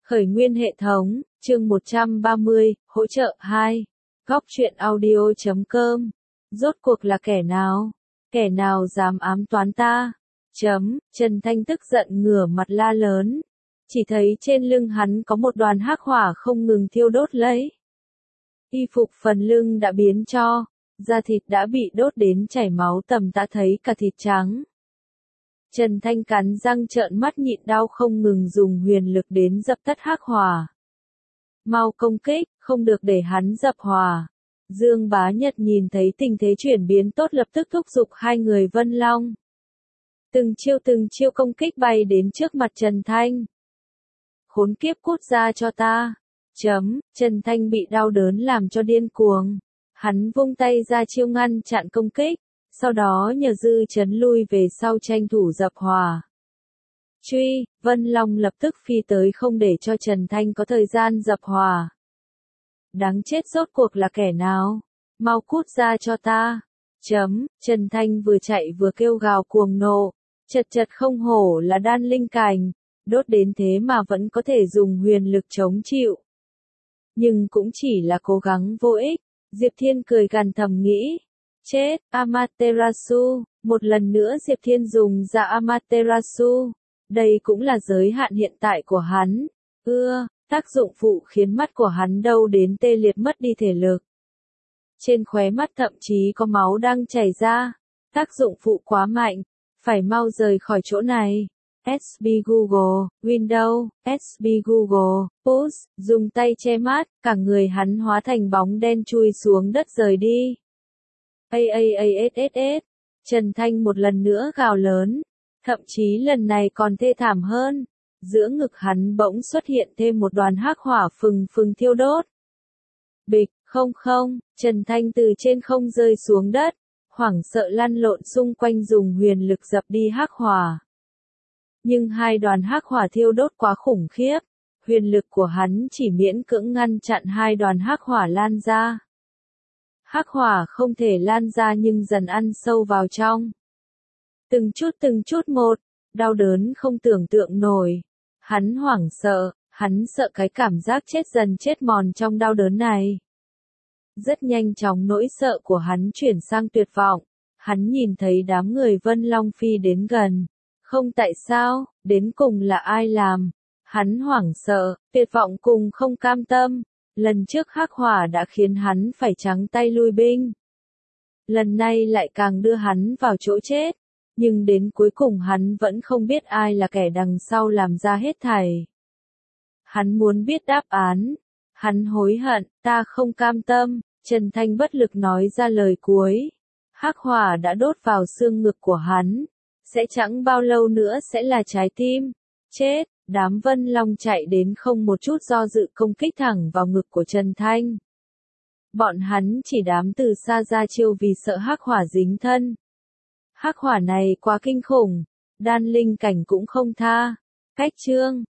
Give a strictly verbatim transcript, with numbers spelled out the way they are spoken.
Khởi nguyên hệ thống, chương một trăm ba mươi, hỗ trợ hai. Góc truyện audio chấm com. Rốt cuộc là kẻ nào? Kẻ nào dám ám toán ta? Chấm, Trần Thanh tức giận ngửa mặt la lớn. Chỉ thấy trên lưng hắn có một đoàn hắc hỏa không ngừng thiêu đốt lấy. Y phục phần lưng đã biến tro, da thịt đã bị đốt đến chảy máu tầm ta thấy cả thịt trắng. Trần Thanh cắn răng trợn mắt nhịn đau không ngừng dùng huyền lực đến dập tắt hắc hỏa. Mau công kích, không được để hắn dập hỏa. Dương Bá Nhật nhìn thấy tình thế chuyển biến tốt lập tức thúc giục hai người Vân Long. Từng chiêu từng chiêu công kích bay đến trước mặt Trần Thanh. Khốn kiếp cút ra cho ta. Chấm, Trần Thanh bị đau đớn làm cho điên cuồng. Hắn vung tay ra chiêu ngăn chặn công kích. Sau đó nhờ dư chấn lui về sau tranh thủ dập hỏa. Truy, Vân Long lập tức phi tới không để cho Trần Thanh có thời gian dập hỏa. Đáng chết rốt cuộc là kẻ nào? Mau cút ra cho ta. Chấm, Trần Thanh vừa chạy vừa kêu gào cuồng nộ. Chật chật không hổ là đan linh cành. Đốt đến thế mà vẫn có thể dùng huyền lực chống chịu. Nhưng cũng chỉ là cố gắng vô ích. Diệp Thiên cười gằn thầm nghĩ. Chết, Amaterasu, một lần nữa Diệp Thiên dùng ra Amaterasu. Đây cũng là giới hạn hiện tại của hắn. Ưa, tác dụng phụ khiến mắt của hắn đâu đến tê liệt mất đi thể lực. Trên khóe mắt thậm chí có máu đang chảy ra. Tác dụng phụ quá mạnh, phải mau rời khỏi chỗ này. ét bê Google, Windows, ét bê Google, Push, dùng tay che mắt, cả người hắn hóa thành bóng đen chui xuống đất rời đi. A A A S S S, Trần Thanh một lần nữa gào lớn, thậm chí lần này còn thê thảm hơn, giữa ngực hắn bỗng xuất hiện thêm một đoàn hắc hỏa phừng phừng thiêu đốt. Bịch, không không, Trần Thanh từ trên không rơi xuống đất, hoảng sợ lăn lộn xung quanh dùng huyền lực dập đi hắc hỏa. Nhưng hai đoàn hắc hỏa thiêu đốt quá khủng khiếp, huyền lực của hắn chỉ miễn cưỡng ngăn chặn hai đoàn hắc hỏa lan ra. Hắc hỏa không thể lan ra nhưng dần ăn sâu vào trong. Từng chút từng chút một, đau đớn không tưởng tượng nổi. Hắn hoảng sợ, hắn sợ cái cảm giác chết dần chết mòn trong đau đớn này. Rất nhanh chóng nỗi sợ của hắn chuyển sang tuyệt vọng. Hắn nhìn thấy đám người Vân Long Phi đến gần. Không tại sao, đến cùng là ai làm. Hắn hoảng sợ, tuyệt vọng cùng không cam tâm. Lần trước hắc hỏa đã khiến hắn phải trắng tay lui binh. Lần này lại càng đưa hắn vào chỗ chết. Nhưng đến cuối cùng hắn vẫn không biết ai là kẻ đằng sau làm ra hết thảy. Hắn muốn biết đáp án. Hắn hối hận, ta không cam tâm. Trần Thanh bất lực nói ra lời cuối. Hắc hỏa đã đốt vào xương ngực của hắn. Sẽ chẳng bao lâu nữa sẽ là trái tim. Chết. Đám Vân Long chạy đến không một chút do dự công kích thẳng vào ngực của Trần Thanh. Bọn hắn chỉ đám từ xa ra chiêu vì sợ hắc hỏa dính thân. Hắc hỏa này quá kinh khủng, đan linh cảnh cũng không tha. Cách chương